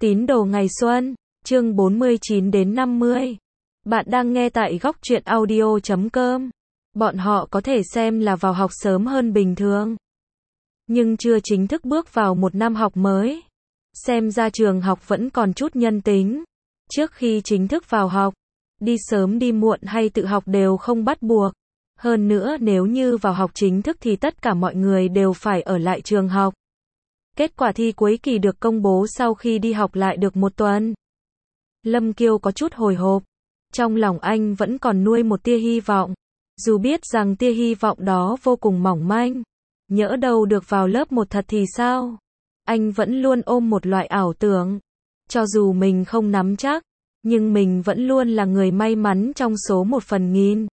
Tín đồ ngày xuân, chương 49 đến 50. Bạn đang nghe tại góc truyện audio.com. Bọn họ có thể xem là vào học sớm hơn bình thường, nhưng chưa chính thức bước vào một năm học mới. Xem ra trường học vẫn còn chút nhân tính. Trước khi chính thức vào học, đi sớm đi muộn hay tự học đều không bắt buộc. Hơn nữa nếu như vào học chính thức thì tất cả mọi người đều phải ở lại trường học. Kết quả thi cuối kỳ được công bố sau khi đi học lại được một tuần. Lâm Kiêu có chút hồi hộp. Trong lòng anh vẫn còn nuôi một tia hy vọng. Dù biết rằng tia hy vọng đó vô cùng mỏng manh. Nhỡ đâu được vào lớp 1 thật thì sao? Anh vẫn luôn ôm một loại ảo tưởng. Cho dù mình không nắm chắc, nhưng mình vẫn luôn là người may mắn trong số 1/1000.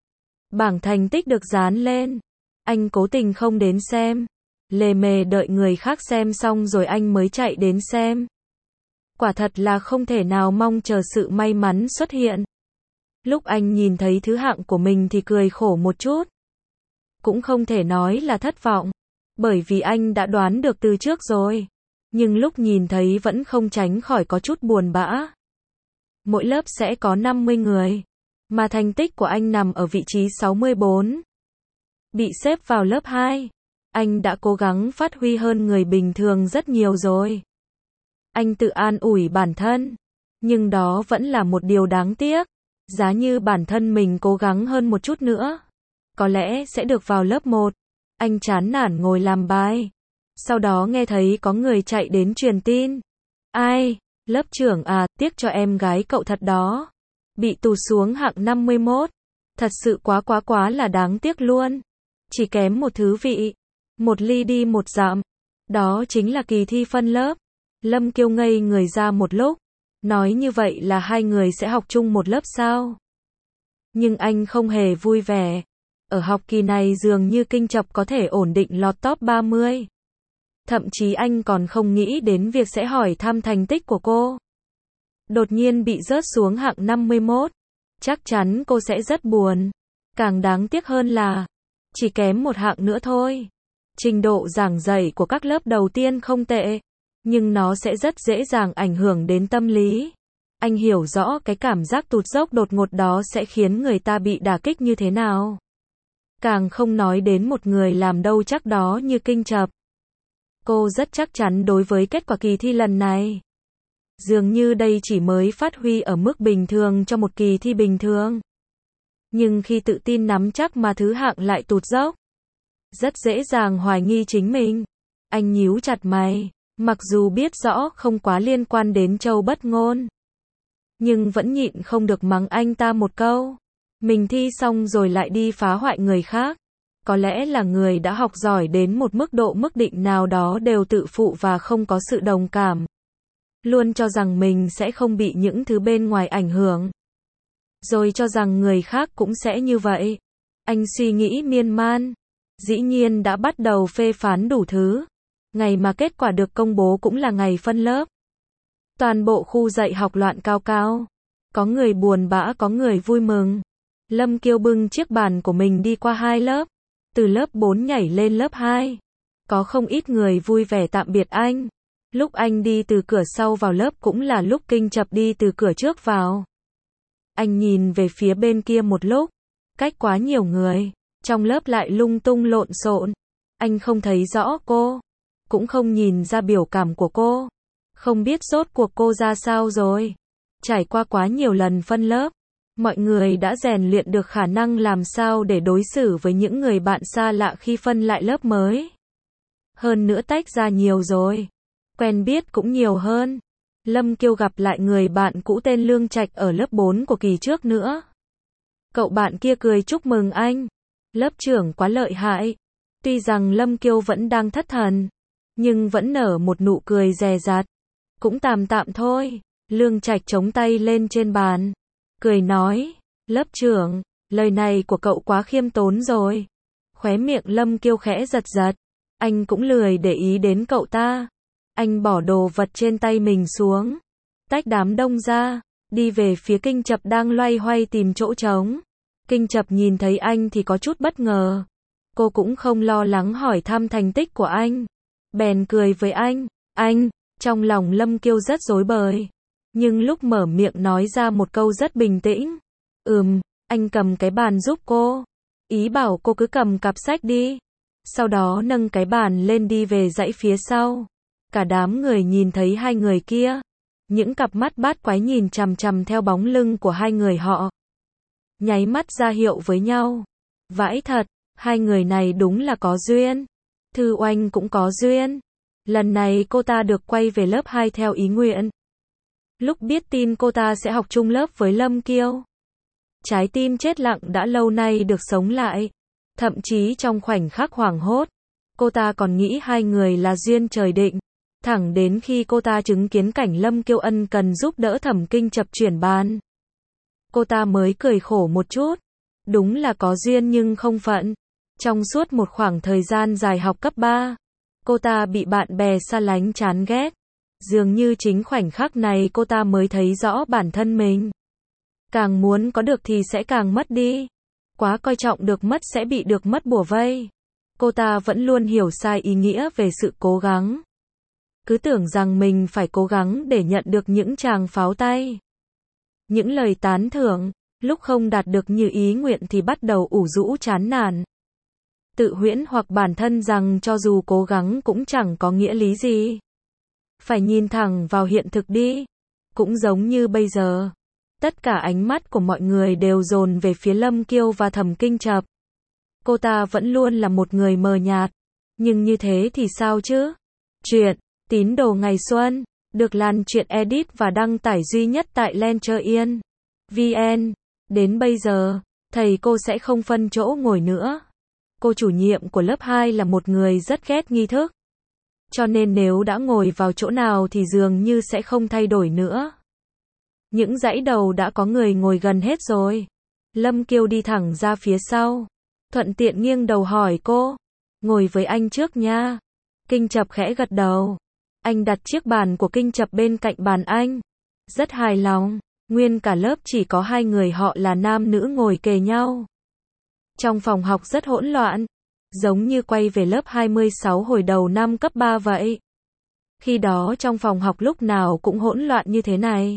Bảng thành tích được dán lên. Anh cố tình không đến xem. Lề mề đợi người khác xem xong rồi anh mới chạy đến xem. Quả thật là không thể nào mong chờ sự may mắn xuất hiện. Lúc anh nhìn thấy thứ hạng của mình thì cười khổ một chút. Cũng không thể nói là thất vọng, bởi vì anh đã đoán được từ trước rồi. Nhưng lúc nhìn thấy vẫn không tránh khỏi có chút buồn bã. Mỗi lớp sẽ có 50 người, mà thành tích của anh nằm ở vị trí 64. Bị xếp vào lớp 2. Anh đã cố gắng phát huy hơn người bình thường rất nhiều rồi. Anh tự an ủi bản thân. Nhưng đó vẫn là một điều đáng tiếc. Giá như bản thân mình cố gắng hơn một chút nữa, có lẽ sẽ được vào lớp 1. Anh chán nản ngồi làm bài. Sau đó nghe thấy có người chạy đến truyền tin. Ai? Lớp trưởng à, tiếc cho em gái cậu thật đó. Bị tụt xuống hạng 51. Thật sự quá là đáng tiếc luôn. Chỉ kém một thứ vị. Một ly đi một dặm. Đó chính là kỳ thi phân lớp. Lâm Kiêu ngây người ra một lúc. Nói như vậy là hai người sẽ học chung một lớp sao? Nhưng anh không hề vui vẻ. Ở học kỳ này dường như Kinh Chập có thể ổn định lọt top 30. Thậm chí anh còn không nghĩ đến việc sẽ hỏi thăm thành tích của cô. Đột nhiên bị rớt xuống hạng 51. Chắc chắn cô sẽ rất buồn. Càng đáng tiếc hơn là chỉ kém một hạng nữa thôi. Trình độ giảng dạy của các lớp đầu tiên không tệ, nhưng nó sẽ rất dễ dàng ảnh hưởng đến tâm lý. Anh hiểu rõ cái cảm giác tụt dốc đột ngột đó sẽ khiến người ta bị đả kích như thế nào. Càng không nói đến một người làm đâu chắc đó như Kinh Chập. Cô rất chắc chắn đối với kết quả kỳ thi lần này. Dường như đây chỉ mới phát huy ở mức bình thường cho một kỳ thi bình thường. Nhưng khi tự tin nắm chắc mà thứ hạng lại tụt dốc, rất dễ dàng hoài nghi chính mình. Anh nhíu chặt mày, mặc dù biết rõ không quá liên quan đến Châu Bất Ngôn, nhưng vẫn nhịn không được mắng anh ta một câu. Mình thi xong rồi lại đi phá hoại người khác. Có lẽ là người đã học giỏi đến một mức định nào đó đều tự phụ và không có sự đồng cảm. Luôn cho rằng mình sẽ không bị những thứ bên ngoài ảnh hưởng. Rồi cho rằng người khác cũng sẽ như vậy. Anh suy nghĩ miên man. Dĩ nhiên đã bắt đầu phê phán đủ thứ. Ngày mà kết quả được công bố cũng là ngày phân lớp. Toàn bộ khu dạy học loạn cao cao. Có người buồn bã có người vui mừng. Lâm Kiêu bưng chiếc bàn của mình đi qua 2 lớp. Từ lớp 4 nhảy lên lớp 2. Có không ít người vui vẻ tạm biệt anh. Lúc anh đi từ cửa sau vào lớp cũng là lúc Kinh Chập đi từ cửa trước vào. Anh nhìn về phía bên kia một lúc. Cách quá nhiều người. Trong lớp lại lung tung lộn xộn. Anh không thấy rõ cô. Cũng không nhìn ra biểu cảm của cô. Không biết rốt cuộc cô ra sao rồi. Trải qua quá nhiều lần phân lớp. Mọi người đã rèn luyện được khả năng làm sao để đối xử với những người bạn xa lạ khi phân lại lớp mới. Hơn nữa tách ra nhiều rồi. Quen biết cũng nhiều hơn. Lâm Kiêu gặp lại người bạn cũ tên Lương Trạch ở lớp 4 của kỳ trước nữa. Cậu bạn kia cười chúc mừng anh. Lớp trưởng quá lợi hại. Tuy rằng Lâm Kiêu vẫn đang thất thần, nhưng vẫn nở một nụ cười dè dặt. Cũng tạm tạm thôi. Lương Trạch chống tay lên trên bàn. Cười nói, lớp trưởng, lời này của cậu quá khiêm tốn rồi. Khóe miệng Lâm Kiêu khẽ giật giật. Anh cũng lười để ý đến cậu ta. Anh bỏ đồ vật trên tay mình xuống. Tách đám đông ra. Đi về phía Kinh Chập đang loay hoay tìm chỗ trống. Kinh Chập nhìn thấy anh thì có chút bất ngờ. Cô cũng không lo lắng hỏi thăm thành tích của anh. Bèn cười với anh. Anh, Trong lòng Lâm Kiêu rất rối bời. Nhưng lúc mở miệng nói ra một câu rất bình tĩnh. Anh cầm cái bàn giúp cô. Ý bảo cô cứ cầm cặp sách đi. Sau đó nâng cái bàn lên đi về dãy phía sau. Cả đám người nhìn thấy hai người kia. Những cặp mắt bát quái nhìn chằm chằm theo bóng lưng của hai người họ. Nháy mắt ra hiệu với nhau. Vãi thật, hai người này đúng là có duyên. Thư Oanh cũng có duyên. Lần này cô ta được quay về lớp 2 theo ý nguyện. Lúc biết tin cô ta sẽ học chung lớp với Lâm Kiêu, trái tim chết lặng đã lâu nay được sống lại. Thậm chí trong khoảnh khắc hoảng hốt, cô ta còn nghĩ hai người là duyên trời định. Thẳng đến khi cô ta chứng kiến cảnh Lâm Kiêu ân cần giúp đỡ Thẩm Kinh Chập chuyển bàn, cô ta mới cười khổ một chút. Đúng là có duyên nhưng không phận. Trong suốt một khoảng thời gian dài học cấp 3, cô ta bị bạn bè xa lánh chán ghét. Dường như chính khoảnh khắc này cô ta mới thấy rõ bản thân mình. Càng muốn có được thì sẽ càng mất đi. Quá coi trọng được mất sẽ bị được mất bủa vây. Cô ta vẫn luôn hiểu sai ý nghĩa về sự cố gắng. Cứ tưởng rằng mình phải cố gắng để nhận được những tràng pháo tay, những lời tán thưởng. Lúc không đạt được như ý nguyện thì bắt đầu ủ rũ chán nản. Tự huyễn hoặc bản thân rằng cho dù cố gắng cũng chẳng có nghĩa lý gì. Phải nhìn thẳng vào hiện thực đi. Cũng giống như bây giờ, tất cả ánh mắt của mọi người đều dồn về phía Lâm Kiêu và Thẩm Kinh Chập. Cô ta vẫn luôn là một người mờ nhạt. Nhưng như thế thì sao chứ? Chuyện Tín Đồ Ngày Xuân được lan truyện edit và đăng tải duy nhất tại Lencher.vn. Đến bây giờ, thầy cô sẽ không phân chỗ ngồi nữa. Cô chủ nhiệm của lớp 2 là một người rất ghét nghi thức. Cho nên nếu đã ngồi vào chỗ nào thì dường như sẽ không thay đổi nữa. Những dãy đầu đã có người ngồi gần hết rồi. Lâm Kiêu đi thẳng ra phía sau. Thuận tiện nghiêng đầu hỏi cô. Ngồi với anh trước nha. Kinh Chập khẽ gật đầu. Anh đặt chiếc bàn của Kinh Chập bên cạnh bàn anh. Rất hài lòng. Nguyên cả lớp chỉ có hai người họ là nam nữ ngồi kề nhau. Trong phòng học rất hỗn loạn. Giống như quay về lớp 26 hồi đầu năm cấp 3 vậy. Khi đó trong phòng học lúc nào cũng hỗn loạn như thế này.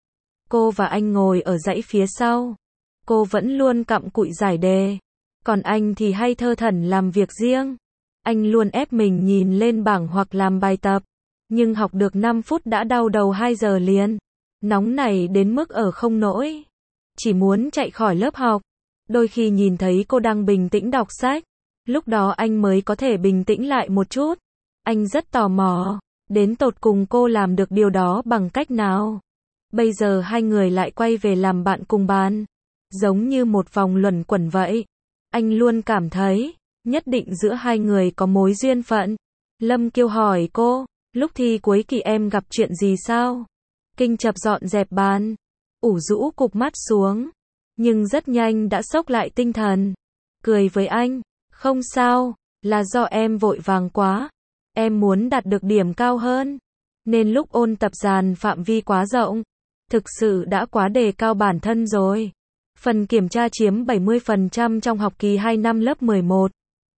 Cô và anh ngồi ở dãy phía sau. Cô vẫn luôn cặm cụi giải đề. Còn anh thì hay thơ thẩn làm việc riêng. Anh luôn ép mình nhìn lên bảng hoặc làm bài tập. Nhưng học được 5 phút đã đau đầu 2 giờ liền. Nóng này đến mức ở không nổi. Chỉ muốn chạy khỏi lớp học. Đôi khi nhìn thấy cô đang bình tĩnh đọc sách. Lúc đó anh mới có thể bình tĩnh lại một chút. Anh rất tò mò. Đến tột cùng cô làm được điều đó bằng cách nào? Bây giờ hai người lại quay về làm bạn cùng bàn. Giống như một vòng luẩn quẩn vậy. Anh luôn cảm thấy, nhất định giữa hai người có mối duyên phận. Lâm Kiêu hỏi cô, lúc thi cuối kỳ em gặp chuyện gì sao? Kinh Chập dọn dẹp bàn, ủ rũ cụp mắt xuống. Nhưng rất nhanh đã xốc lại tinh thần. Cười với anh, không sao, là do em vội vàng quá. Em muốn đạt được điểm cao hơn. Nên lúc ôn tập dàn phạm vi quá rộng. Thực sự đã quá đề cao bản thân rồi. Phần kiểm tra chiếm 70% trong học kỳ 2 năm lớp 11.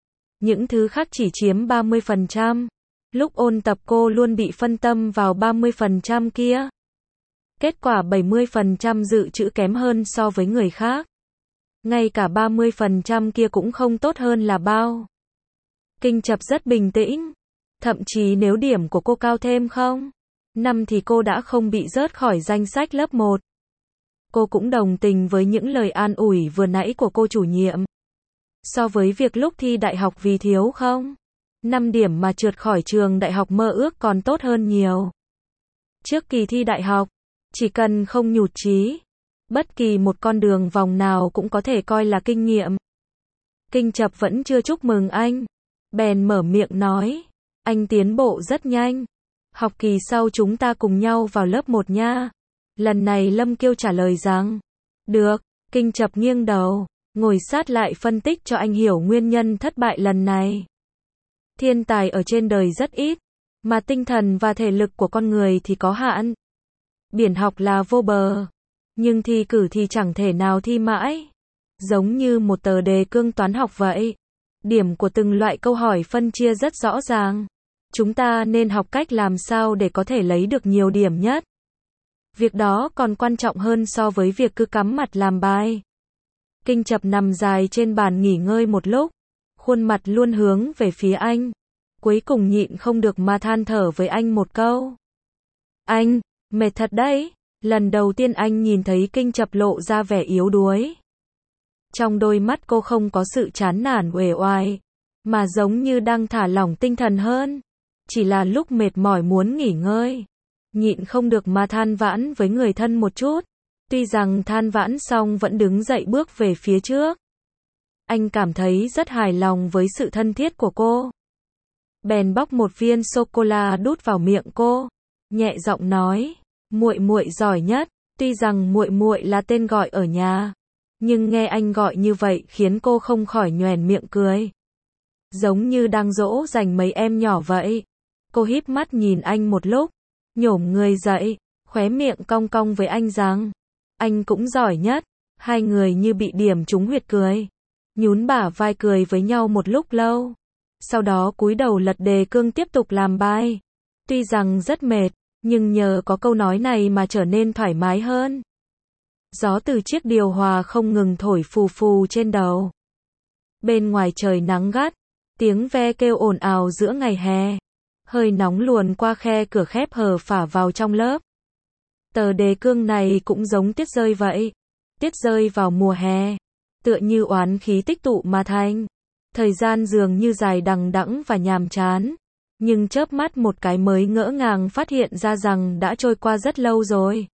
Những thứ khác chỉ chiếm 30%. Lúc ôn tập cô luôn bị phân tâm vào 30% kia. Kết quả 70% dự trữ kém hơn so với người khác. Ngay cả 30% kia cũng không tốt hơn là bao. Kinh Chập rất bình tĩnh. Thậm chí nếu điểm của cô cao thêm 0,5 thì cô đã không bị rớt khỏi danh sách lớp 1. Cô cũng đồng tình với những lời an ủi vừa nãy của cô chủ nhiệm. So với việc lúc thi đại học vì thiếu 0,5 điểm mà trượt khỏi trường đại học mơ ước còn tốt hơn nhiều. Trước kỳ thi đại học, chỉ cần không nhụt chí, bất kỳ một con đường vòng nào cũng có thể coi là kinh nghiệm. Kinh Chập vẫn chưa chúc mừng anh. Bèn mở miệng nói, anh tiến bộ rất nhanh. Học kỳ sau chúng ta cùng nhau vào lớp 1 nha. Lần này Lâm Kiêu trả lời rằng, được. Kinh Chập nghiêng đầu, ngồi sát lại phân tích cho anh hiểu nguyên nhân thất bại lần này. Thiên tài ở trên đời rất ít, mà tinh thần và thể lực của con người thì có hạn. Biển học là vô bờ, nhưng thi cử thì chẳng thể nào thi mãi. Giống như một tờ đề cương toán học vậy. Điểm của từng loại câu hỏi phân chia rất rõ ràng. Chúng ta nên học cách làm sao để có thể lấy được nhiều điểm nhất. Việc đó còn quan trọng hơn so với việc cứ cắm mặt làm bài. Kinh Chập nằm dài trên bàn nghỉ ngơi một lúc, khuôn mặt luôn hướng về phía anh. Cuối cùng nhịn không được mà than thở với anh một câu. Anh, mệt thật đấy. Lần đầu tiên anh nhìn thấy Kinh Chập lộ ra vẻ yếu đuối. Trong đôi mắt cô không có sự chán nản uể oải, mà giống như đang thả lỏng tinh thần hơn. Chỉ là lúc mệt mỏi muốn nghỉ ngơi, nhịn không được mà than vãn với người thân một chút. Tuy rằng than vãn xong vẫn đứng dậy bước về phía trước. Anh cảm thấy rất hài lòng với sự thân thiết của cô. Bèn bóc một viên sô-cô-la đút vào miệng cô, nhẹ giọng nói, muội muội giỏi nhất. Tuy rằng muội muội là tên gọi ở nhà, nhưng nghe anh gọi như vậy khiến cô không khỏi nhoẻn miệng cười. Giống như đang dỗ dành mấy em nhỏ vậy. Cô híp mắt nhìn anh một lúc, nhổm người dậy, khóe miệng cong cong với anh rằng, anh cũng giỏi nhất. Hai người như bị điểm trúng huyệt cười, nhún bả vai cười với nhau một lúc lâu. Sau đó cúi đầu lật đề cương tiếp tục làm bài. Tuy rằng rất mệt, nhưng nhờ có câu nói này mà trở nên thoải mái hơn. Gió từ chiếc điều hòa không ngừng thổi phù phù trên đầu. Bên ngoài trời nắng gắt, tiếng ve kêu ồn ào giữa ngày hè. Hơi nóng luồn qua khe cửa khép hờ phả vào trong lớp. Tờ đề cương này cũng giống tuyết rơi vậy. Tuyết rơi vào mùa hè, tựa như oán khí tích tụ mà thành. Thời gian dường như dài đằng đẵng và nhàm chán. Nhưng chớp mắt một cái mới ngỡ ngàng phát hiện ra rằng đã trôi qua rất lâu rồi.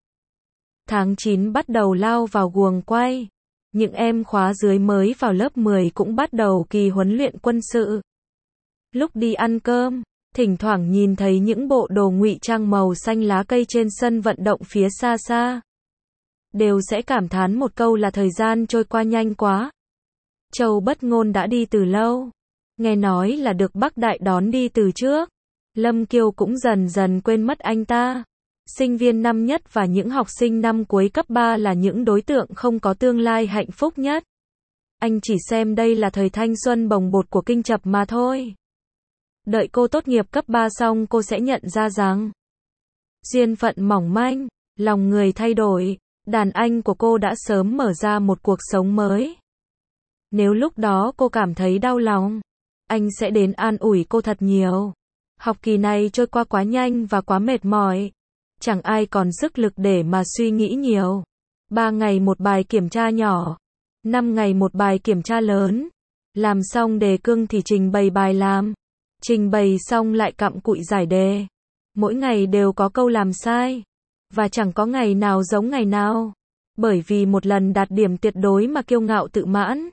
Tháng 9 bắt đầu lao vào guồng quay. Những em khóa dưới mới vào lớp 10 cũng bắt đầu kỳ huấn luyện quân sự. Lúc đi ăn cơm, thỉnh thoảng nhìn thấy những bộ đồ ngụy trang màu xanh lá cây trên sân vận động phía xa xa. Đều sẽ cảm thán một câu là thời gian trôi qua nhanh quá. Châu Bất Ngôn đã đi từ lâu. Nghe nói là được Bắc Đại đón đi từ trước. Lâm Kiều cũng dần dần quên mất anh ta. Sinh viên năm nhất và những học sinh năm cuối cấp 3 là những đối tượng không có tương lai hạnh phúc nhất. Anh chỉ xem đây là thời thanh xuân bồng bột của Kinh Chập mà thôi. Đợi cô tốt nghiệp cấp 3 xong cô sẽ nhận ra rằng duyên phận mỏng manh, lòng người thay đổi, đàn anh của cô đã sớm mở ra một cuộc sống mới. Nếu lúc đó cô cảm thấy đau lòng, anh sẽ đến an ủi cô thật nhiều. Học kỳ này trôi qua quá nhanh và quá mệt mỏi. Chẳng ai còn sức lực để mà suy nghĩ nhiều. 3 ngày một bài kiểm tra nhỏ, 5 ngày một bài kiểm tra lớn. Làm xong đề cương thì trình bày bài làm. Trình bày xong lại cặm cụi giải đề. Mỗi ngày đều có câu làm sai. Và chẳng có ngày nào giống ngày nào. Bởi vì một lần đạt điểm tuyệt đối mà kiêu ngạo tự mãn.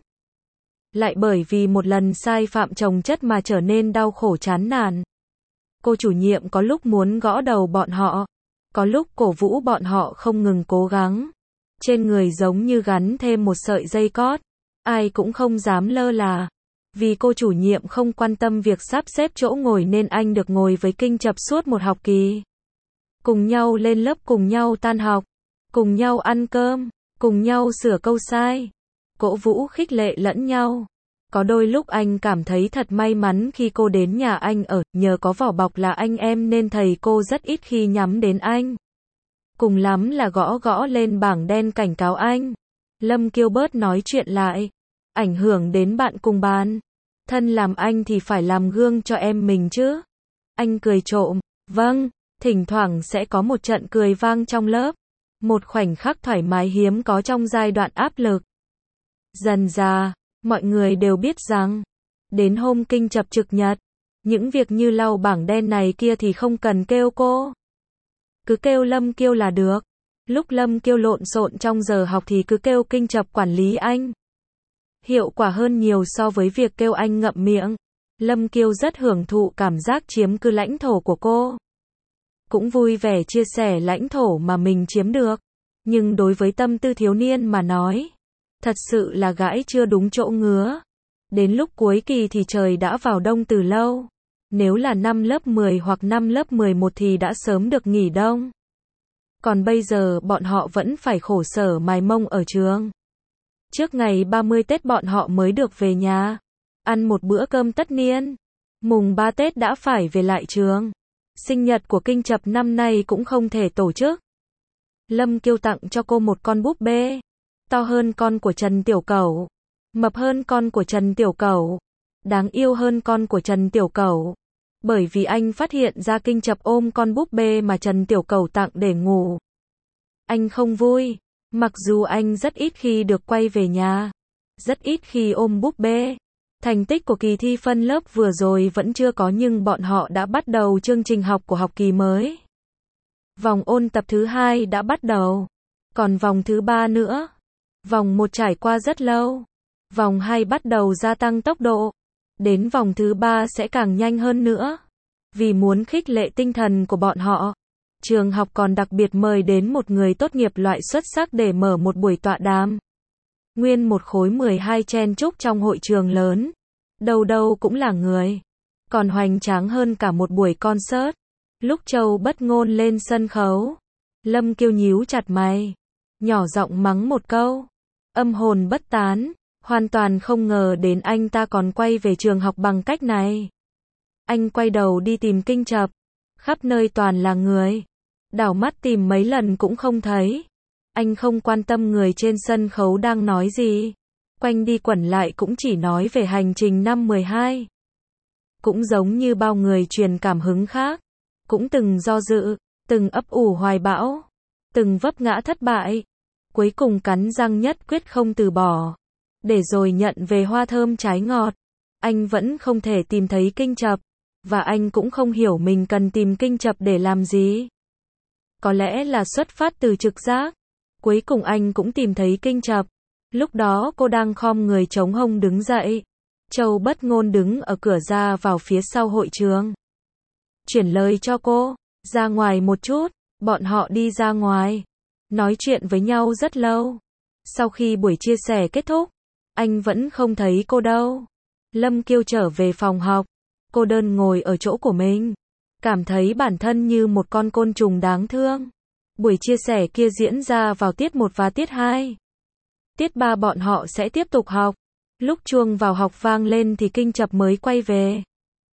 Lại bởi vì một lần sai phạm chồng chất mà trở nên đau khổ chán nản. Cô chủ nhiệm có lúc muốn gõ đầu bọn họ. Có lúc cổ vũ bọn họ không ngừng cố gắng. Trên người giống như gắn thêm một sợi dây cót. Ai cũng không dám lơ là. Vì cô chủ nhiệm không quan tâm việc sắp xếp chỗ ngồi nên anh được ngồi với Kinh Chập suốt một học kỳ. Cùng nhau lên lớp, cùng nhau tan học, cùng nhau ăn cơm, cùng nhau sửa câu sai, cổ vũ khích lệ lẫn nhau. Có đôi lúc anh cảm thấy thật may mắn khi cô đến nhà anh ở, nhờ có vỏ bọc là anh em nên thầy cô rất ít khi nhắm đến anh. Cùng lắm là gõ gõ lên bảng đen cảnh cáo anh. Lâm Kiêu bớt nói chuyện lại, ảnh hưởng đến bạn cùng bàn. Thân làm anh thì phải làm gương cho em mình chứ. Anh cười trộm, vâng, thỉnh thoảng sẽ có một trận cười vang trong lớp. Một khoảnh khắc thoải mái hiếm có trong giai đoạn áp lực. Dần dà, mọi người đều biết rằng, đến hôm Kinh Chập trực nhật, những việc như lau bảng đen này kia thì không cần kêu cô. Cứ kêu Lâm Kiêu là được. Lúc Lâm Kiêu lộn xộn trong giờ học thì cứ kêu Kinh Chập quản lý anh. Hiệu quả hơn nhiều so với việc kêu anh ngậm miệng. Lâm Kiêu rất hưởng thụ cảm giác chiếm cứ lãnh thổ của cô. Cũng vui vẻ chia sẻ lãnh thổ mà mình chiếm được. Nhưng đối với tâm tư thiếu niên mà nói, thật sự là gãi chưa đúng chỗ ngứa. Đến lúc cuối kỳ thì trời đã vào đông từ lâu. Nếu là năm lớp 10 hoặc năm lớp 11 thì đã sớm được nghỉ đông. Còn bây giờ bọn họ vẫn phải khổ sở mài mông ở trường. Trước ngày 30 Tết bọn họ mới được về nhà, ăn một bữa cơm tất niên. Mùng 3 Tết đã phải về lại trường. Sinh nhật của Kinh Chập năm nay cũng không thể tổ chức. Lâm Kiêu tặng cho cô một con búp bê. To hơn con của Trần Tiểu Cẩu. Mập hơn con của Trần Tiểu Cẩu. Đáng yêu hơn con của Trần Tiểu Cẩu. Bởi vì anh phát hiện ra Kinh Chập ôm con búp bê mà Trần Tiểu Cẩu tặng để ngủ. Anh không vui. Mặc dù anh rất ít khi được quay về nhà. Rất ít khi ôm búp bê. Thành tích của kỳ thi phân lớp vừa rồi vẫn chưa có nhưng bọn họ đã bắt đầu chương trình học của học kỳ mới. Vòng ôn tập thứ 2 đã bắt đầu. Còn vòng thứ 3 nữa. Vòng 1 trải qua rất lâu. Vòng 2 bắt đầu gia tăng tốc độ. Đến vòng thứ 3 sẽ càng nhanh hơn nữa. Vì muốn khích lệ tinh thần của bọn họ, trường học còn đặc biệt mời đến một người tốt nghiệp loại xuất sắc để mở một buổi tọa đàm. Nguyên một khối 12 chen chúc trong hội trường lớn. Đâu đâu cũng là người. Còn hoành tráng hơn cả một buổi concert. Lúc Châu Bất Ngôn lên sân khấu, Lâm Kiêu nhíu chặt mày, nhỏ giọng mắng một câu. Âm hồn bất tán, hoàn toàn không ngờ đến anh ta còn quay về trường học bằng cách này. Anh quay đầu đi tìm Kinh Chập. Khắp nơi toàn là người. Đảo mắt tìm mấy lần cũng không thấy. Anh không quan tâm người trên sân khấu đang nói gì. Quanh đi quẩn lại cũng chỉ nói về hành trình năm 12. Cũng giống như bao người truyền cảm hứng khác. Cũng từng do dự, từng ấp ủ hoài bão, từng vấp ngã thất bại. Cuối cùng cắn răng nhất quyết không từ bỏ. Để rồi nhận về hoa thơm trái ngọt. Anh vẫn không thể tìm thấy Kinh Chập. Và anh cũng không hiểu mình cần tìm Kinh Chập để làm gì. Có lẽ là xuất phát từ trực giác. Cuối cùng anh cũng tìm thấy Kinh Chập. Lúc đó cô đang khom người chống hông đứng dậy. Châu Bất Ngôn đứng ở cửa ra vào phía sau hội trường. Chuyển lời cho cô, ra ngoài một chút. Bọn họ đi ra ngoài, nói chuyện với nhau rất lâu. Sau khi buổi chia sẻ kết thúc, anh vẫn không thấy cô đâu. Lâm Kiêu trở về phòng học. Cô đơn ngồi ở chỗ của mình. Cảm thấy bản thân như một con côn trùng đáng thương. Buổi chia sẻ kia diễn ra vào tiết 1 và tiết 2. Tiết 3 bọn họ sẽ tiếp tục học. Lúc chuông vào học vang lên thì Kinh Chập mới quay về.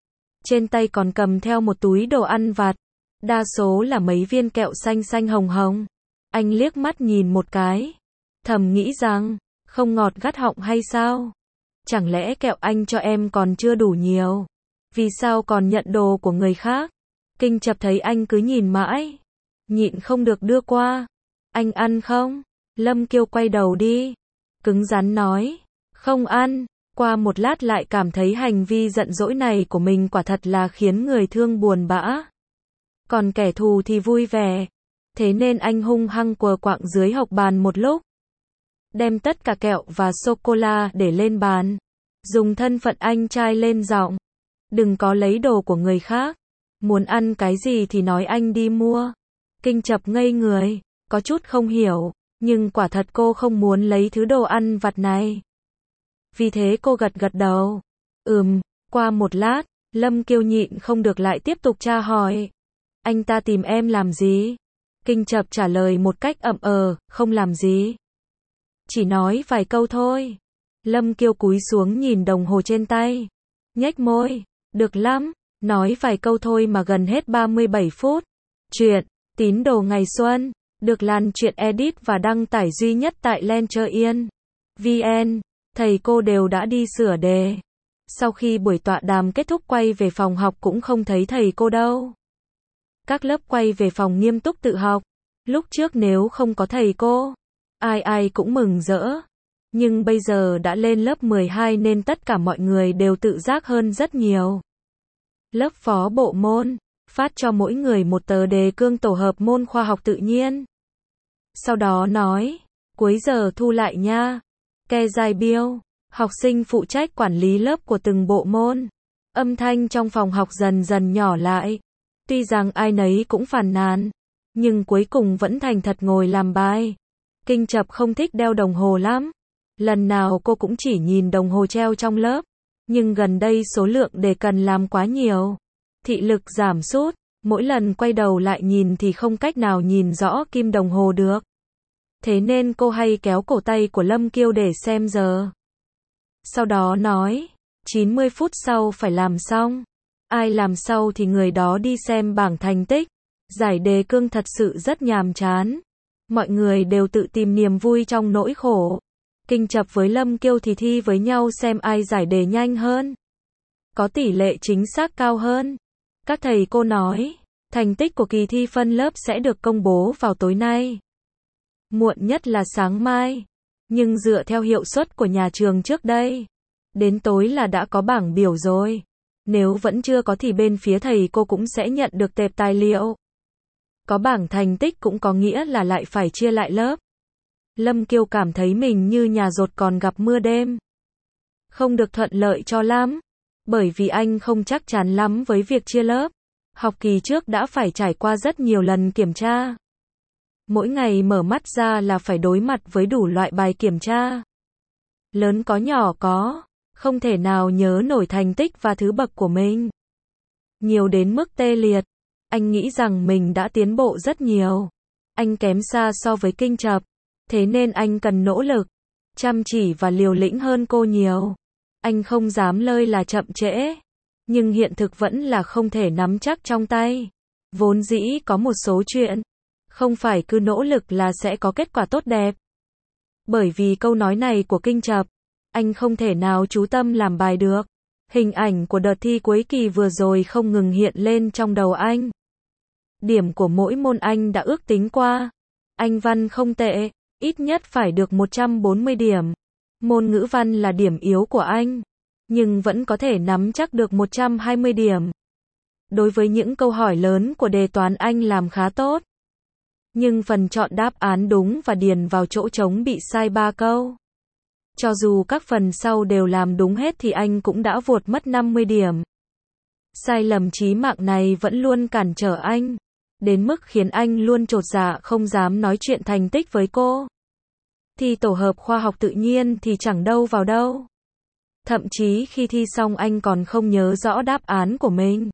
Trên tay còn cầm theo một túi đồ ăn vặt. Đa số là mấy viên kẹo xanh xanh hồng hồng. Anh liếc mắt nhìn một cái. Thầm nghĩ rằng, không ngọt gắt họng hay sao? Chẳng lẽ kẹo anh cho em còn chưa đủ nhiều? Vì sao còn nhận đồ của người khác? Kinh Chập thấy anh cứ nhìn mãi. Nhịn không được đưa qua. Anh ăn không? Lâm Kiêu quay đầu đi. Cứng rắn nói. Không ăn. Qua một lát lại cảm thấy hành vi giận dỗi này của mình quả thật là khiến người thương buồn bã. Còn kẻ thù thì vui vẻ. Thế nên anh hung hăng quờ quạng dưới học bàn một lúc. Đem tất cả kẹo và sô-cô-la để lên bàn. Dùng thân phận anh trai lên giọng. Đừng có lấy đồ của người khác. Muốn ăn cái gì thì nói anh đi mua. Kinh Chập ngây người, có chút không hiểu. Nhưng quả thật cô không muốn lấy thứ đồ ăn vặt này. Vì thế cô gật gật đầu. Qua một lát, Lâm Kiêu nhịn không được lại tiếp tục tra hỏi. Anh ta tìm em làm gì? Kinh Chập trả lời một cách không làm gì. Chỉ nói vài câu thôi. Lâm Kiêu cúi xuống nhìn đồng hồ trên tay. Nhếch môi. Được lắm, nói vài câu thôi mà gần hết 37 phút. Chuyện, tín đồ ngày xuân, được lan truyện edit và đăng tải duy nhất tại Lencher.vn. Thầy cô đều đã đi sửa đề. Sau khi buổi tọa đàm kết thúc quay về phòng học cũng không thấy thầy cô đâu. Các lớp quay về phòng nghiêm túc tự học. Lúc trước nếu không có thầy cô, ai ai cũng mừng rỡ. Nhưng bây giờ đã lên lớp 12 nên tất cả mọi người đều tự giác hơn rất nhiều. Lớp phó bộ môn phát cho mỗi người một tờ đề cương tổ hợp môn khoa học tự nhiên. Sau đó nói, cuối giờ thu lại nha. Ke dài biêu, học sinh phụ trách quản lý lớp của từng bộ môn. Âm thanh trong phòng học dần dần nhỏ lại. Tuy rằng ai nấy cũng phàn nàn, nhưng cuối cùng vẫn thành thật ngồi làm bài. Kinh Chập không thích đeo đồng hồ lắm. Lần nào cô cũng chỉ nhìn đồng hồ treo trong lớp. Nhưng gần đây số lượng đề cần làm quá nhiều. Thị lực giảm sút, mỗi lần quay đầu lại nhìn thì không cách nào nhìn rõ kim đồng hồ được. Thế nên cô hay kéo cổ tay của Lâm Kiêu để xem giờ. Sau đó nói, 90 phút sau phải làm xong. Ai làm sau thì người đó đi xem bảng thành tích. Giải đề cương thật sự rất nhàm chán. Mọi người đều tự tìm niềm vui trong nỗi khổ. Kinh Chập với Lâm Kiêu thì thi với nhau xem ai giải đề nhanh hơn, có tỷ lệ chính xác cao hơn. Các thầy cô nói, thành tích của kỳ thi phân lớp sẽ được công bố vào tối nay. Muộn nhất là sáng mai. Nhưng dựa theo hiệu suất của nhà trường trước đây, đến tối là đã có bảng biểu rồi. Nếu vẫn chưa có thì bên phía thầy cô cũng sẽ nhận được tệp tài liệu. Có bảng thành tích cũng có nghĩa là lại phải chia lại lớp. Lâm Kiêu cảm thấy mình như nhà dột còn gặp mưa đêm. Không được thuận lợi cho lắm. Bởi vì anh không chắc chắn lắm với việc chia lớp. Học kỳ trước đã phải trải qua rất nhiều lần kiểm tra. Mỗi ngày mở mắt ra là phải đối mặt với đủ loại bài kiểm tra. Lớn có nhỏ có. Không thể nào nhớ nổi thành tích và thứ bậc của mình. Nhiều đến mức tê liệt. Anh nghĩ rằng mình đã tiến bộ rất nhiều. Anh kém xa so với Kinh Chập. Thế nên anh cần nỗ lực, chăm chỉ và liều lĩnh hơn cô nhiều. Anh không dám lơi là chậm trễ. Nhưng hiện thực vẫn là không thể nắm chắc trong tay. Vốn dĩ có một số chuyện, không phải cứ nỗ lực là sẽ có kết quả tốt đẹp. Bởi vì câu nói này của Kinh Chập, anh không thể nào chú tâm làm bài được. Hình ảnh của đợt thi cuối kỳ vừa rồi không ngừng hiện lên trong đầu anh. Điểm của mỗi môn anh đã ước tính qua. Anh văn không tệ, ít nhất phải được 140 điểm. Môn ngữ văn là điểm yếu của anh, nhưng vẫn có thể nắm chắc được 120 điểm. Đối với những câu hỏi lớn của đề toán anh làm khá tốt. Nhưng phần chọn đáp án đúng và điền vào chỗ trống bị sai 3 câu. Cho dù các phần sau đều làm đúng hết thì anh cũng đã vụt mất 50 điểm. Sai lầm chí mạng này vẫn luôn cản trở anh, đến mức khiến anh luôn chột dạ không dám nói chuyện thành tích với cô. Thi tổ hợp khoa học tự nhiên thì chẳng đâu vào đâu. Thậm chí khi thi xong anh còn không nhớ rõ đáp án của mình.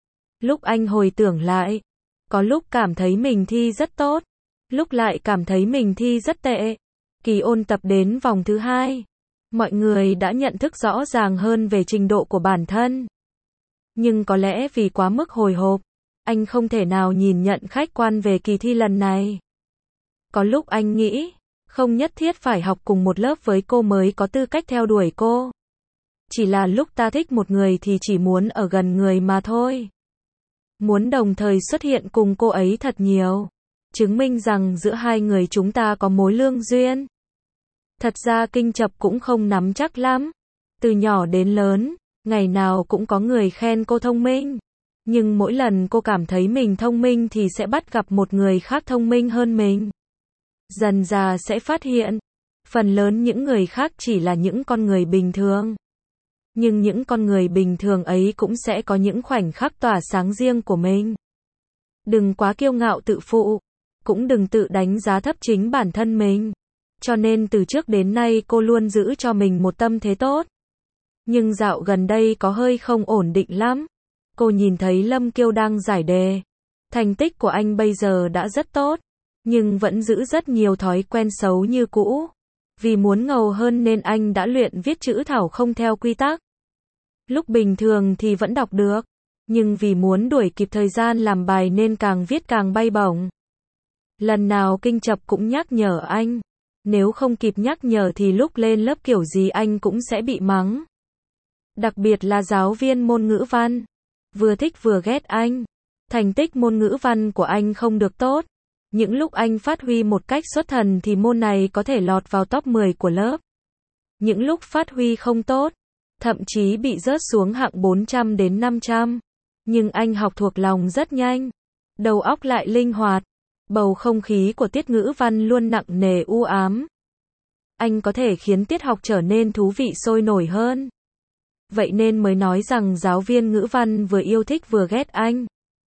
Lúc anh hồi tưởng lại, có lúc cảm thấy mình thi rất tốt, lúc lại cảm thấy mình thi rất tệ. Kỳ ôn tập đến vòng thứ 2, mọi người đã nhận thức rõ ràng hơn về trình độ của bản thân. Nhưng có lẽ vì quá mức hồi hộp, anh không thể nào nhìn nhận khách quan về kỳ thi lần này. Có lúc anh nghĩ, không nhất thiết phải học cùng một lớp với cô mới có tư cách theo đuổi cô. Chỉ là lúc ta thích một người thì chỉ muốn ở gần người mà thôi. Muốn đồng thời xuất hiện cùng cô ấy thật nhiều. Chứng minh rằng giữa hai người chúng ta có mối lương duyên. Thật ra Kinh Chập cũng không nắm chắc lắm. Từ nhỏ đến lớn, ngày nào cũng có người khen cô thông minh. Nhưng mỗi lần cô cảm thấy mình thông minh thì sẽ bắt gặp một người khác thông minh hơn mình. Dần dà sẽ phát hiện, phần lớn những người khác chỉ là những con người bình thường. Nhưng những con người bình thường ấy cũng sẽ có những khoảnh khắc tỏa sáng riêng của mình. Đừng quá kiêu ngạo tự phụ, cũng đừng tự đánh giá thấp chính bản thân mình. Cho nên từ trước đến nay cô luôn giữ cho mình một tâm thế tốt. Nhưng dạo gần đây có hơi không ổn định lắm. Cô nhìn thấy Lâm Kiêu đang giải đề. Thành tích của anh bây giờ đã rất tốt, nhưng vẫn giữ rất nhiều thói quen xấu như cũ. Vì muốn ngầu hơn nên anh đã luyện viết chữ thảo không theo quy tắc. Lúc bình thường thì vẫn đọc được, nhưng vì muốn đuổi kịp thời gian làm bài nên càng viết càng bay bổng. Lần nào Kinh Chập cũng nhắc nhở anh, nếu không kịp nhắc nhở thì lúc lên lớp kiểu gì anh cũng sẽ bị mắng. Đặc biệt là giáo viên môn ngữ văn, vừa thích vừa ghét anh. Thành tích môn ngữ văn của anh không được tốt. Những lúc anh phát huy một cách xuất thần thì môn này có thể lọt vào top 10 của lớp. Những lúc phát huy không tốt, thậm chí bị rớt xuống hạng 400 đến 500. Nhưng anh học thuộc lòng rất nhanh, đầu óc lại linh hoạt. Bầu không khí của tiết ngữ văn luôn nặng nề u ám. Anh có thể khiến tiết học trở nên thú vị sôi nổi hơn. Vậy nên mới nói rằng giáo viên ngữ văn vừa yêu thích vừa ghét anh.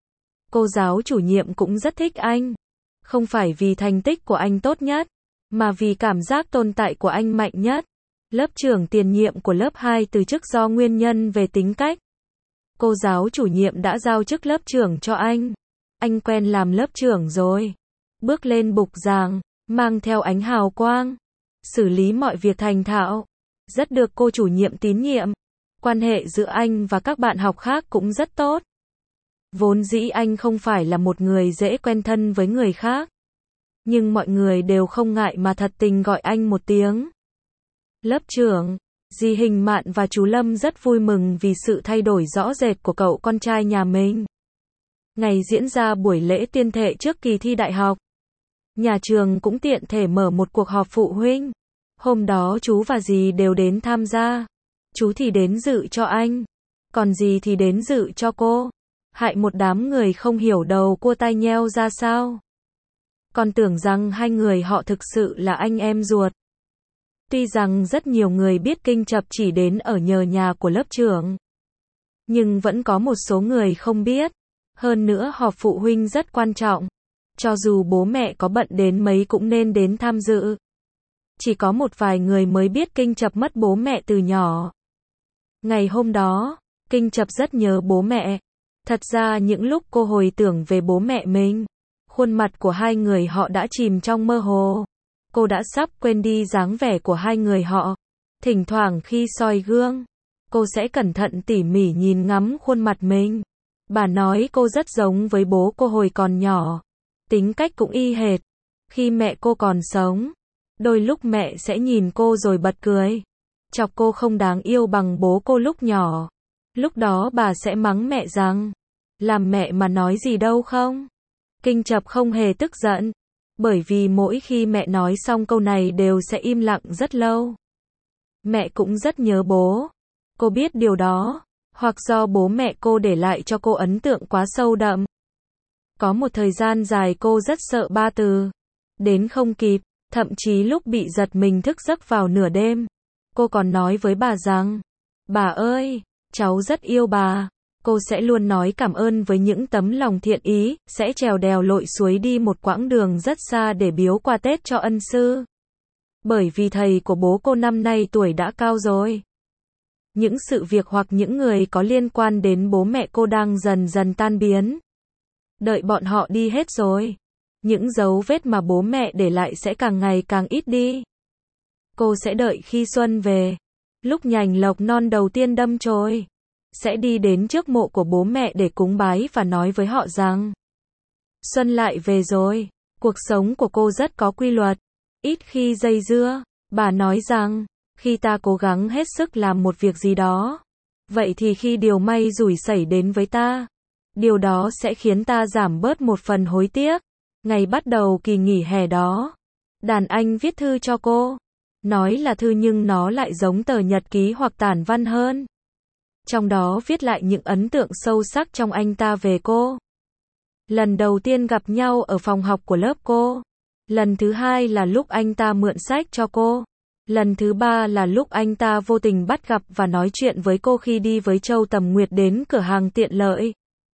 Cô giáo chủ nhiệm cũng rất thích anh. Không phải vì thành tích của anh tốt nhất, mà vì cảm giác tồn tại của anh mạnh nhất. Lớp trưởng tiền nhiệm của lớp 2 từ chức do nguyên nhân về tính cách. Cô giáo chủ nhiệm đã giao chức lớp trưởng cho anh. Anh quen làm lớp trưởng rồi. Bước lên bục giảng, mang theo ánh hào quang. Xử lý mọi việc thành thạo. Rất được cô chủ nhiệm tín nhiệm. Quan hệ giữa anh và các bạn học khác cũng rất tốt. Vốn dĩ anh không phải là một người dễ quen thân với người khác. Nhưng mọi người đều không ngại mà thật tình gọi anh một tiếng lớp trưởng. Dì Hình Mạn và chú Lâm rất vui mừng vì sự thay đổi rõ rệt của cậu con trai nhà mình. Ngày diễn ra buổi lễ tuyên thệ trước kỳ thi đại học, nhà trường cũng tiện thể mở một cuộc họp phụ huynh. Hôm đó chú và dì đều đến tham gia. Chú thì đến dự cho anh, còn dì thì đến dự cho cô. Hại một đám người không hiểu đầu cua tai nheo ra sao. Còn tưởng rằng hai người họ thực sự là anh em ruột. Tuy rằng rất nhiều người biết Kinh Chập chỉ đến ở nhờ nhà của lớp trưởng, nhưng vẫn có một số người không biết. Hơn nữa họp phụ huynh rất quan trọng. Cho dù bố mẹ có bận đến mấy cũng nên đến tham dự. Chỉ có một vài người mới biết Kinh Chập mất bố mẹ từ nhỏ. Ngày hôm đó, Kinh Chập rất nhớ bố mẹ. Thật ra những lúc cô hồi tưởng về bố mẹ mình, khuôn mặt của hai người họ đã chìm trong mơ hồ. Cô đã sắp quên đi dáng vẻ của hai người họ. Thỉnh thoảng khi soi gương, cô sẽ cẩn thận tỉ mỉ nhìn ngắm khuôn mặt mình. Bà nói cô rất giống với bố cô hồi còn nhỏ. Tính cách cũng y hệt. Khi mẹ cô còn sống, đôi lúc mẹ sẽ nhìn cô rồi bật cười. Chọc cô không đáng yêu bằng bố cô lúc nhỏ. Lúc đó bà sẽ mắng mẹ rằng, làm mẹ mà nói gì đâu không. Kinh Chập không hề tức giận, bởi vì mỗi khi mẹ nói xong câu này đều sẽ im lặng rất lâu. Mẹ cũng rất nhớ bố. Cô biết điều đó, hoặc do bố mẹ cô để lại cho cô ấn tượng quá sâu đậm. Có một thời gian dài cô rất sợ ba từ. Đến không kịp, thậm chí lúc bị giật mình thức giấc vào nửa đêm. Cô còn nói với bà rằng, bà ơi, cháu rất yêu bà. Cô sẽ luôn nói cảm ơn với những tấm lòng thiện ý, sẽ trèo đèo lội suối đi một quãng đường rất xa để biếu quà Tết cho ân sư. Bởi vì thầy của bố cô năm nay tuổi đã cao rồi. Những sự việc hoặc những người có liên quan đến bố mẹ cô đang dần dần tan biến. Đợi bọn họ đi hết rồi, những dấu vết mà bố mẹ để lại sẽ càng ngày càng ít đi. Cô sẽ đợi khi xuân về, lúc nhành lộc non đầu tiên đâm chồi, sẽ đi đến trước mộ của bố mẹ để cúng bái và nói với họ rằng xuân lại về rồi. Cuộc sống của cô rất có quy luật, ít khi dây dưa. Bà nói rằng, khi ta cố gắng hết sức làm một việc gì đó, vậy thì khi điều may rủi xảy đến với ta, điều đó sẽ khiến ta giảm bớt một phần hối tiếc. Ngày bắt đầu kỳ nghỉ hè đó, đàn anh viết thư cho cô. Nói là thư nhưng nó lại giống tờ nhật ký hoặc tản văn hơn. Trong đó viết lại những ấn tượng sâu sắc trong anh ta về cô. Lần đầu tiên gặp nhau ở phòng học của lớp cô. Lần thứ hai là lúc anh ta mượn sách cho cô. Lần thứ ba là lúc anh ta vô tình bắt gặp và nói chuyện với cô khi đi với Châu Tầm Nguyệt đến cửa hàng tiện lợi.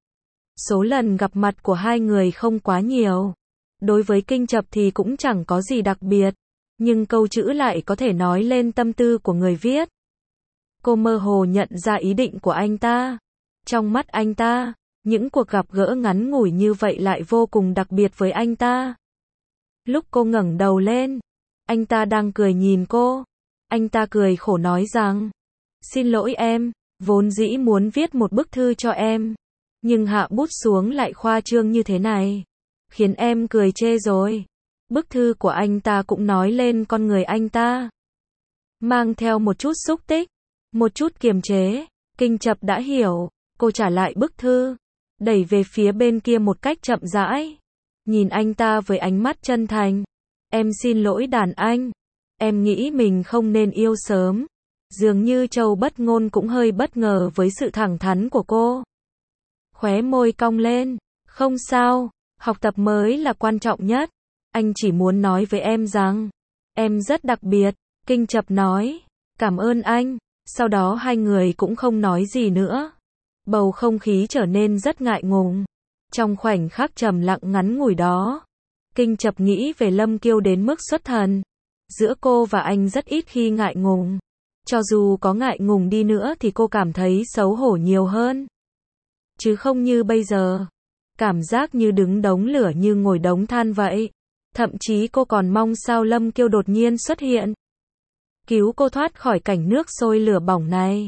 Số lần gặp mặt của hai người không quá nhiều. Đối với Kinh Chập thì cũng chẳng có gì đặc biệt. Nhưng câu chữ lại có thể nói lên tâm tư của người viết. Cô mơ hồ nhận ra ý định của anh ta. Trong mắt anh ta, những cuộc gặp gỡ ngắn ngủi như vậy lại vô cùng đặc biệt với anh ta. Lúc cô ngẩng đầu lên, anh ta đang cười nhìn cô. Anh ta cười khổ nói rằng, xin lỗi em, vốn dĩ muốn viết một bức thư cho em. Nhưng hạ bút xuống lại khoa trương như thế này, khiến em cười chê rồi. Bức thư của anh ta cũng nói lên con người anh ta. Mang theo một chút xúc tích, một chút kiềm chế. Kinh Chập đã hiểu, cô trả lại bức thư, đẩy về phía bên kia một cách chậm rãi. Nhìn anh ta với ánh mắt chân thành. Em xin lỗi đàn anh. Em nghĩ mình không nên yêu sớm. Dường như Châu Bất Ngôn cũng hơi bất ngờ với sự thẳng thắn của cô. Khóe môi cong lên. Không sao, học tập mới là quan trọng nhất. Anh chỉ muốn nói với em rằng, em rất đặc biệt. Kinh Chập nói, cảm ơn anh. Sau đó hai người cũng không nói gì nữa. Bầu không khí trở nên rất ngại ngùng. Trong khoảnh khắc trầm lặng ngắn ngủi đó, Kinh Chập nghĩ về Lâm Kiêu đến mức xuất thần. Giữa cô và anh rất ít khi ngại ngùng. Cho dù có ngại ngùng đi nữa thì cô cảm thấy xấu hổ nhiều hơn. Chứ không như bây giờ. Cảm giác như đứng đống lửa như ngồi đống than vậy. Thậm chí cô còn mong sao Lâm Kiêu đột nhiên xuất hiện. Cứu cô thoát khỏi cảnh nước sôi lửa bỏng này.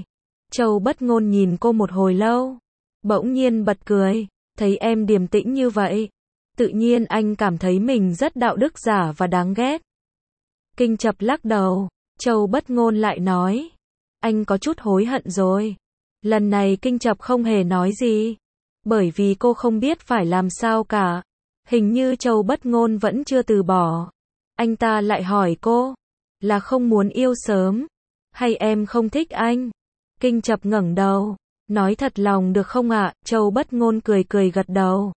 Châu Bất Ngôn nhìn cô một hồi lâu, bỗng nhiên bật cười, thấy em điềm tĩnh như vậy, tự nhiên anh cảm thấy mình rất đạo đức giả và đáng ghét. Kinh Chập lắc đầu, Châu Bất Ngôn lại nói, anh có chút hối hận rồi. Lần này Kinh Chập không hề nói gì, bởi vì cô không biết phải làm sao cả. Hình như Châu Bất Ngôn vẫn chưa từ bỏ. Anh ta lại hỏi cô, là không muốn yêu sớm, hay em không thích anh? Kinh Chập ngẩng đầu, nói thật lòng được không ạ? Châu Bất Ngôn cười cười gật đầu.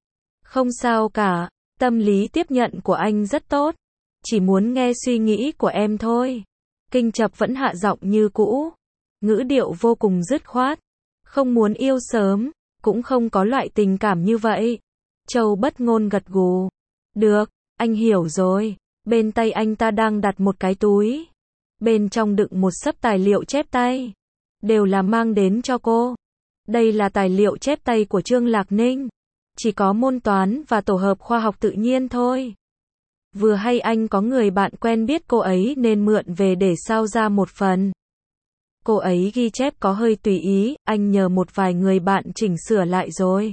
Không sao cả, tâm lý tiếp nhận của anh rất tốt, chỉ muốn nghe suy nghĩ của em thôi. Kinh Chập vẫn hạ giọng như cũ, ngữ điệu vô cùng dứt khoát, không muốn yêu sớm, cũng không có loại tình cảm như vậy. Châu Bất Ngôn gật gù, được, anh hiểu rồi. Bên tay anh ta đang đặt một cái túi, bên trong đựng một xấp tài liệu chép tay, đều là mang đến cho cô. Đây là tài liệu chép tay của Trương Lạc Ninh, chỉ có môn toán và tổ hợp khoa học tự nhiên thôi. Vừa hay anh có người bạn quen biết cô ấy nên mượn về để sao ra một phần. Cô ấy ghi chép có hơi tùy ý, anh nhờ một vài người bạn chỉnh sửa lại rồi.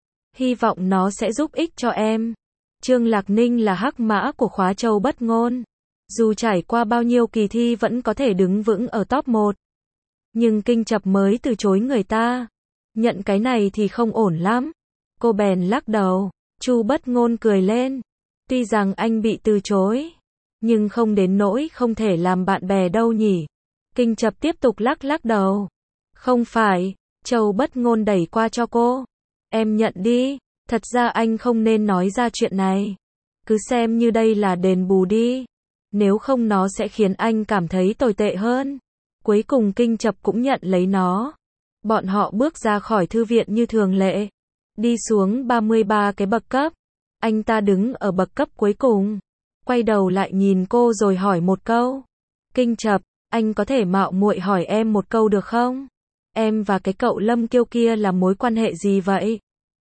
Hy vọng nó sẽ giúp ích cho em. Trương Lạc Ninh là hắc mã của khóa Châu Bất Ngôn. Dù trải qua bao nhiêu kỳ thi vẫn có thể đứng vững ở top 1. Nhưng Kinh Chập mới từ chối người ta. Nhận cái này thì không ổn lắm. Cô bèn lắc đầu. Chu Bất Ngôn cười lên. Tuy rằng anh bị từ chối, nhưng không đến nỗi không thể làm bạn bè đâu nhỉ. Kinh Chập tiếp tục lắc đầu. Không phải, Châu Bất Ngôn đẩy qua cho cô. Em nhận đi, thật ra anh không nên nói ra chuyện này. Cứ xem như đây là đền bù đi. Nếu không nó sẽ khiến anh cảm thấy tồi tệ hơn. Cuối cùng Kinh Chập cũng nhận lấy nó. Bọn họ bước ra khỏi thư viện như thường lệ. Đi xuống 33 cái bậc cấp. Anh ta đứng ở bậc cấp cuối cùng. Quay đầu lại nhìn cô rồi hỏi một câu. Kinh Chập, anh có thể mạo muội hỏi em một câu được không? Em và cái cậu Lâm Kiêu kia là mối quan hệ gì vậy?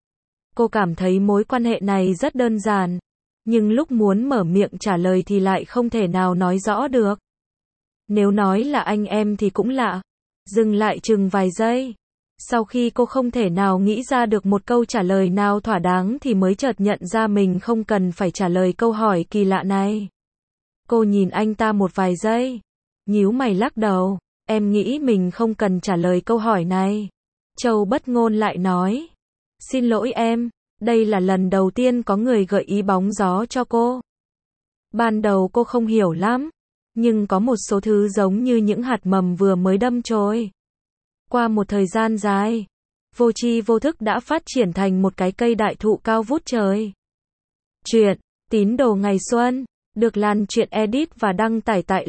Cô cảm thấy mối quan hệ này rất đơn giản. Nhưng lúc muốn mở miệng trả lời thì lại không thể nào nói rõ được. Nếu nói là anh em thì cũng lạ. Dừng lại chừng vài giây. Sau khi cô không thể nào nghĩ ra được một câu trả lời nào thỏa đáng thì mới chợt nhận ra mình không cần phải trả lời câu hỏi kỳ lạ này. Cô nhìn anh ta một vài giây, nhíu mày lắc đầu, em nghĩ mình không cần trả lời câu hỏi này. Châu Bất Ngôn lại nói, xin lỗi em, đây là lần đầu tiên có người gợi ý bóng gió cho cô. Ban đầu cô không hiểu lắm, nhưng có một số thứ giống như những hạt mầm vừa mới đâm chồi. Qua một thời gian dài, vô tri vô thức đã phát triển thành một cái cây đại thụ cao vút trời. Truyện Tín Đồ Ngày Xuân được Lan Truyện edit và đăng tải tại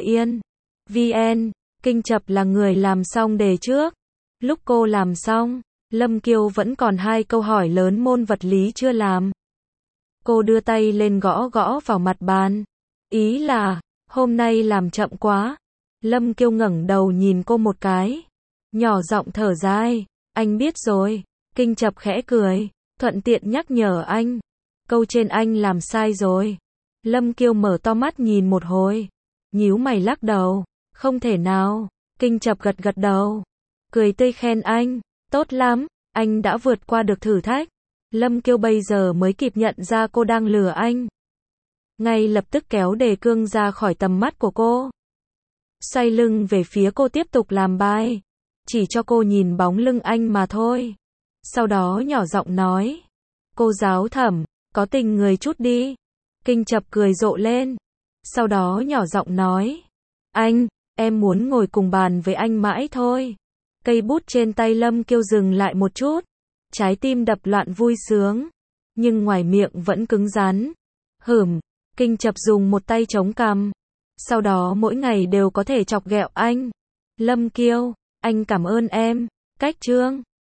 Lencher.vn. Kinh Chập là người làm xong đề trước. Lúc cô làm xong, Lâm Kiêu vẫn còn 2 câu hỏi lớn môn vật lý chưa làm. Cô đưa tay lên gõ gõ vào mặt bàn. Ý là, hôm nay làm chậm quá. Lâm Kiêu ngẩng đầu nhìn cô một cái. Nhỏ giọng thở dài, anh biết rồi. Kinh Chập khẽ cười, thuận tiện nhắc nhở anh. Câu trên anh làm sai rồi. Lâm Kiêu mở to mắt nhìn một hồi, nhíu mày lắc đầu, không thể nào. Kinh Chập gật gật đầu, cười tươi khen anh, tốt lắm, anh đã vượt qua được thử thách. Lâm Kiêu bây giờ mới kịp nhận ra cô đang lừa anh. Ngay lập tức kéo đề cương ra khỏi tầm mắt của cô. Xoay lưng về phía cô tiếp tục làm bài. Chỉ cho cô nhìn bóng lưng anh mà thôi. Sau đó nhỏ giọng nói, cô giáo Thẩm, có tình người chút đi. Kinh Chập cười rộ lên. Sau đó nhỏ giọng nói, anh, em muốn ngồi cùng bàn với anh mãi thôi. Cây bút trên tay Lâm Kiêu dừng lại một chút. Trái tim đập loạn vui sướng. Nhưng ngoài miệng vẫn cứng rắn. Kinh Chập dùng một tay chống cằm. Sau đó mỗi ngày đều có thể chọc ghẹo anh. Lâm Kiêu, anh cảm ơn em. Cách chương